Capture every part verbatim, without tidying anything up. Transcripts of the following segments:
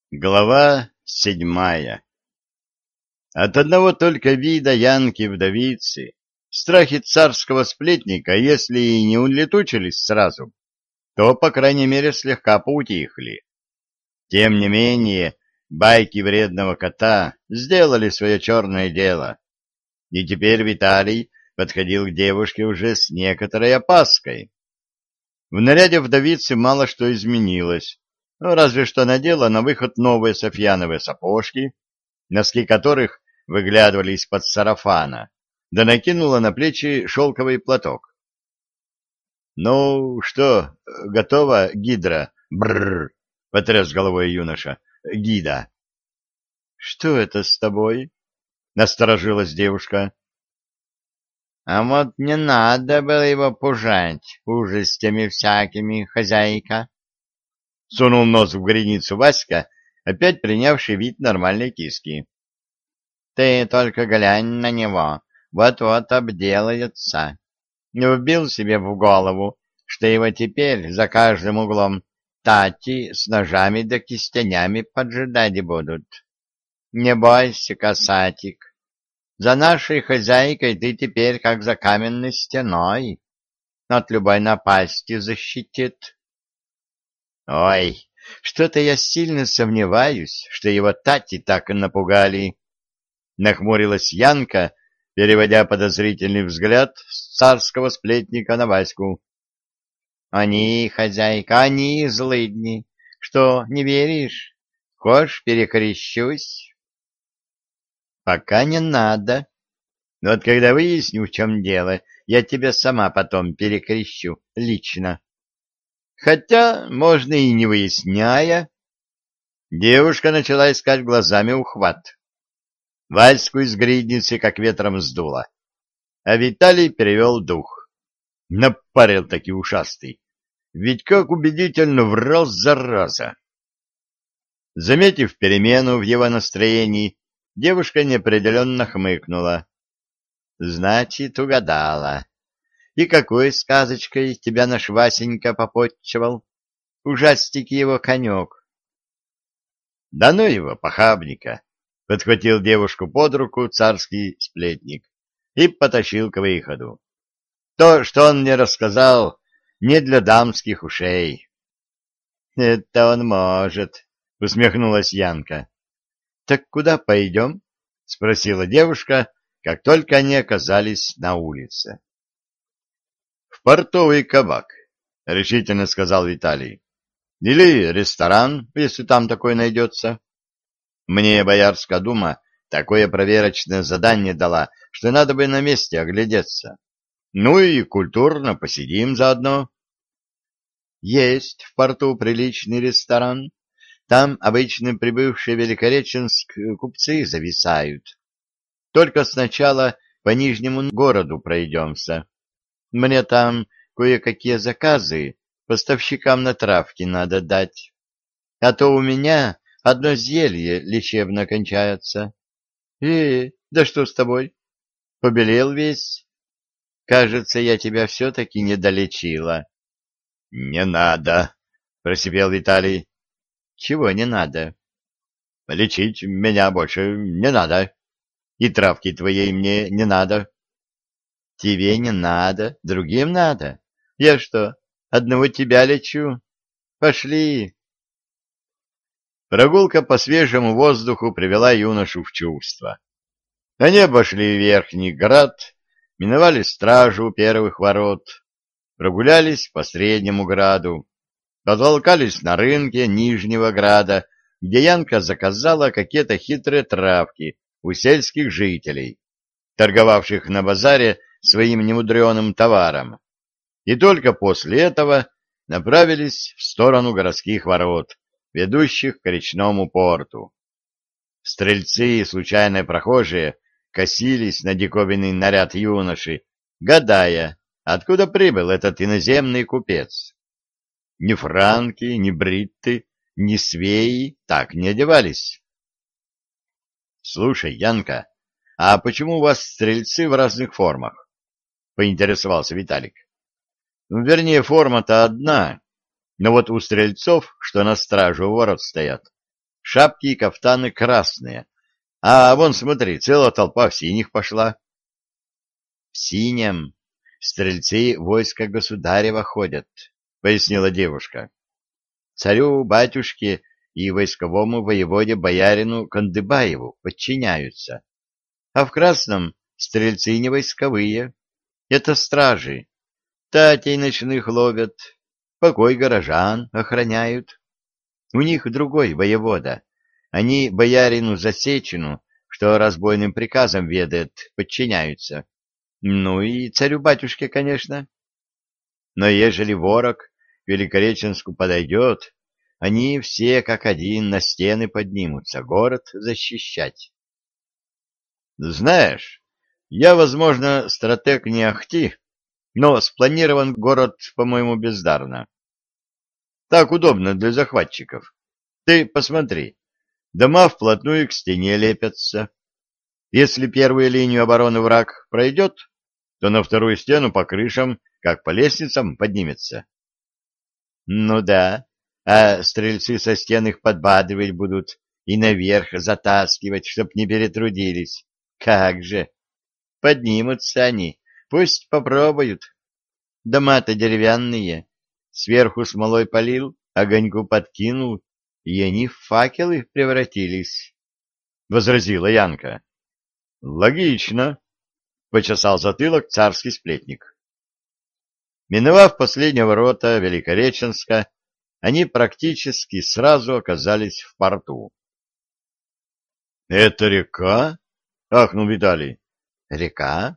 Глава седьмая. От одного только вида Янки-вдовицы страхи царского сплетника, если и не улетучились сразу, то, по крайней мере, слегка поутихли. Тем не менее, байки вредного кота сделали свое черное дело, и теперь Виталий подходил к девушке уже с некоторой опаской. В наряде вдовицы мало что изменилось. Ну, разве что надела на выход новые софьяновые сапожки, носки которых выглядывали из-под сарафана, да накинула на плечи шелковый платок. — Ну что, готова, гидра? — Бррр! — потряс головой юноша. — Гида. — Что это с тобой? — насторожилась девушка. — А вот не надо было его пужать ужастями всякими, хозяйка. Сунул нос в гряницу Васька, опять принявший вид нормальной киски. — Ты только глянь на него, вот-вот обделается. Не вбил себе в голову, что его теперь за каждым углом тати с ножами да кистенями поджидать будут. Не бойся, касатик, за нашей хозяйкой ты теперь как за каменной стеной, от любой напасти защитит. Ой, что-то я сильно сомневаюсь, что его тати так и напугали. Нахмурилась Янка, переводя подозрительный взгляд с царского сплетника на Ваську. Они, хозяйка, они злыдни. Что, не веришь? Хочешь, перекрещусь? Пока не надо. Но вот когда выясню, в чем дело, я тебя сама потом перекрещу лично. Хотя, можно и не выясняя. Девушка начала искать глазами ухват. Ваську из гридницы как ветром сдуло. А Виталий перевел дух. Напарил таки ушастый. Ведь как убедительно врал, зараза. Заметив перемену в его настроении, девушка неопределенно хмыкнула. Значит, угадала. И какой сказочкой тебя наш Васенька попотчевал? Ужастик его конек. — Да ну его, похабника! — подхватил девушку под руку царский сплетник и потащил к выходу. То, что он мне рассказал, не для дамских ушей. — Это он может, — усмехнулась Янка. — Так куда пойдем? — спросила девушка, как только они оказались на улице. В портовый кабак, — решительно сказал Виталий. — Или ресторан, если там такой найдется. Мне Боярская дума такое проверочное задание дала, что надо бы на месте оглядеться. Ну и культурно посидим заодно. Есть в порту приличный ресторан. Там обычно прибывшие в Великореченск купцы зависают. Только сначала по Нижнему городу пройдемся. Мне там кое-какие заказы поставщикам на травки надо дать. А то у меня одно зелье лечебно кончается. Э, да что с тобой? Побелел весь? Кажется, я тебя все-таки не долечила. — Не надо, — просипел Виталий. — Чего не надо? — Лечить меня больше не надо. И травки твоей мне не надо. Тебе не надо, другим надо. Я что, одного тебя лечу? Пошли. Прогулка по свежему воздуху привела юношу в чувство. Они обошли Верхний Град, миновали стражу у первых ворот, прогулялись по Среднему Граду, потолкались на рынке Нижнего Града, где Янка заказала какие-то хитрые травки у сельских жителей, торговавших на базаре своим немудреным товаром, и только после этого направились в сторону городских ворот, ведущих к речному порту. Стрельцы и случайные прохожие косились на диковинный наряд юноши, гадая, откуда прибыл этот иноземный купец. Ни франки, ни бритты, ни свеи так не одевались. — Слушай, Янка, а почему у вас стрельцы в разных формах? — поинтересовался Виталик. — Вернее, форма-то одна, но вот у стрельцов, что на страже у ворот стоят, шапки и кафтаны красные. А вон, смотри, целая толпа в синих пошла. — В синем стрельцы войска государева ходят, — пояснила девушка. — Царю, батюшке и войсковому воеводе боярину Кандыбаеву подчиняются. А в красном стрельцы не войсковые. Это стражи. Татей ночных ловят, покой горожан охраняют. У них другой воевода. Они боярину Засечину, что разбойным приказом ведает, подчиняются. Ну и царю-батюшке, конечно. Но ежели ворог к Великореченску подойдет, они все как один на стены поднимутся, город защищать. Знаешь, я, возможно, стратег не ахти, но спланирован город, по-моему, бездарно. Так удобно для захватчиков. Ты посмотри, дома вплотную к стене лепятся. Если первую линию обороны враг пройдет, то на вторую стену по крышам, как по лестницам, поднимется. Ну да, а стрельцы со стен их подбадривать будут и наверх затаскивать, чтоб не перетрудились. Как же! Поднимутся они, пусть попробуют. Дома-то деревянные, сверху смолой полил, огоньку подкинул, и они в факелы превратились, — возразила Янка. — Логично, — почесал затылок царский сплетник. Миновав последние ворота Великореченска, они практически сразу оказались в порту. — Это река? — ахнул Виталий. — Река?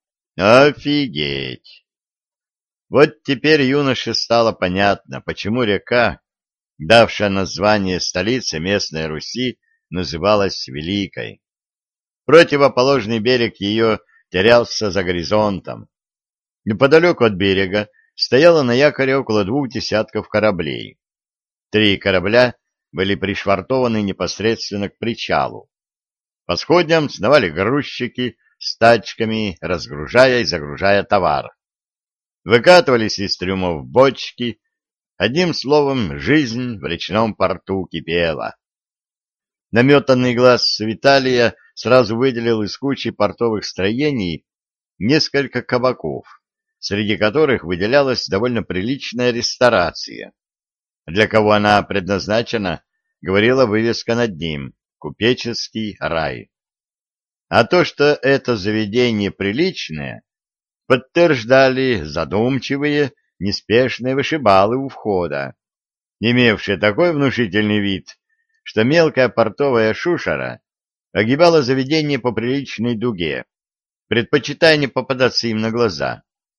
Офигеть! Вот теперь юноше стало понятно, почему река, давшая название столице местной Руси, называлась Великой. Противоположный берег ее терялся за горизонтом. Неподалеку от берега стояло на якоре около двух десятков кораблей. Три корабля были пришвартованы непосредственно к причалу. По сходням сновали грузчики с тачками, разгружая и загружая товар. Выкатывались из трюмов бочки. Одним словом, жизнь в речном порту кипела. Наметанный глаз Виталия сразу выделил из кучи портовых строений несколько кабаков, среди которых выделялась довольно приличная ресторация. Для кого она предназначена, говорила вывеска над ним — «Купеческий рай». А то, что это заведение приличное, подтверждали задумчивые, неспешные вышибалы у входа, имевшие такой внушительный вид, что мелкая портовая шушера огибала заведение по приличной дуге, предпочитая не попадаться им на глаза.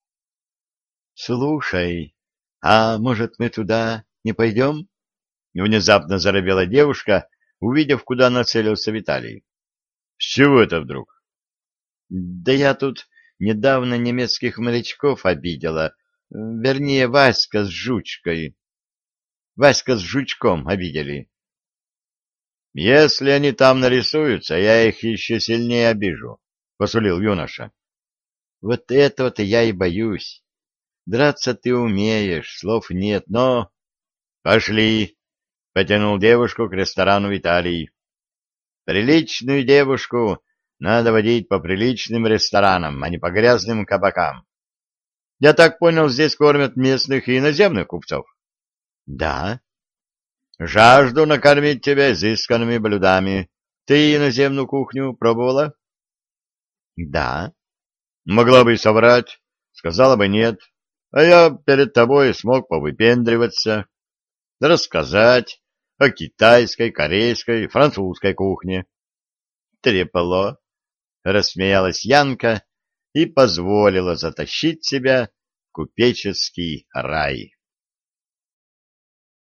— Слушай, а может, мы туда не пойдем? — внезапно заробела девушка, увидев, куда нацелился Виталий. — С чего это вдруг? — Да я тут недавно немецких морячков обидела, вернее, Васька с Жучкой. Васька с Жучком обидели. — Если они там нарисуются, я их еще сильнее обижу, — посулил юноша. — Вот этого-то я и боюсь. Драться ты умеешь, слов нет, но... — Пошли, — потянул девушку к ресторану Виталий. — Приличную девушку надо водить по приличным ресторанам, а не по грязным кабакам. Я так понял, здесь кормят местных и иноземных купцов? — Да. — Жажду накормить тебя изысканными блюдами. Ты иноземную кухню пробовала? — Да. — Могла бы и соврать, сказала бы нет, а я перед тобой смог повыпендриваться, рассказать о китайской, корейской, французской кухне. — Трепало, — рассмеялась Янка и позволила затащить себя в купеческий рай.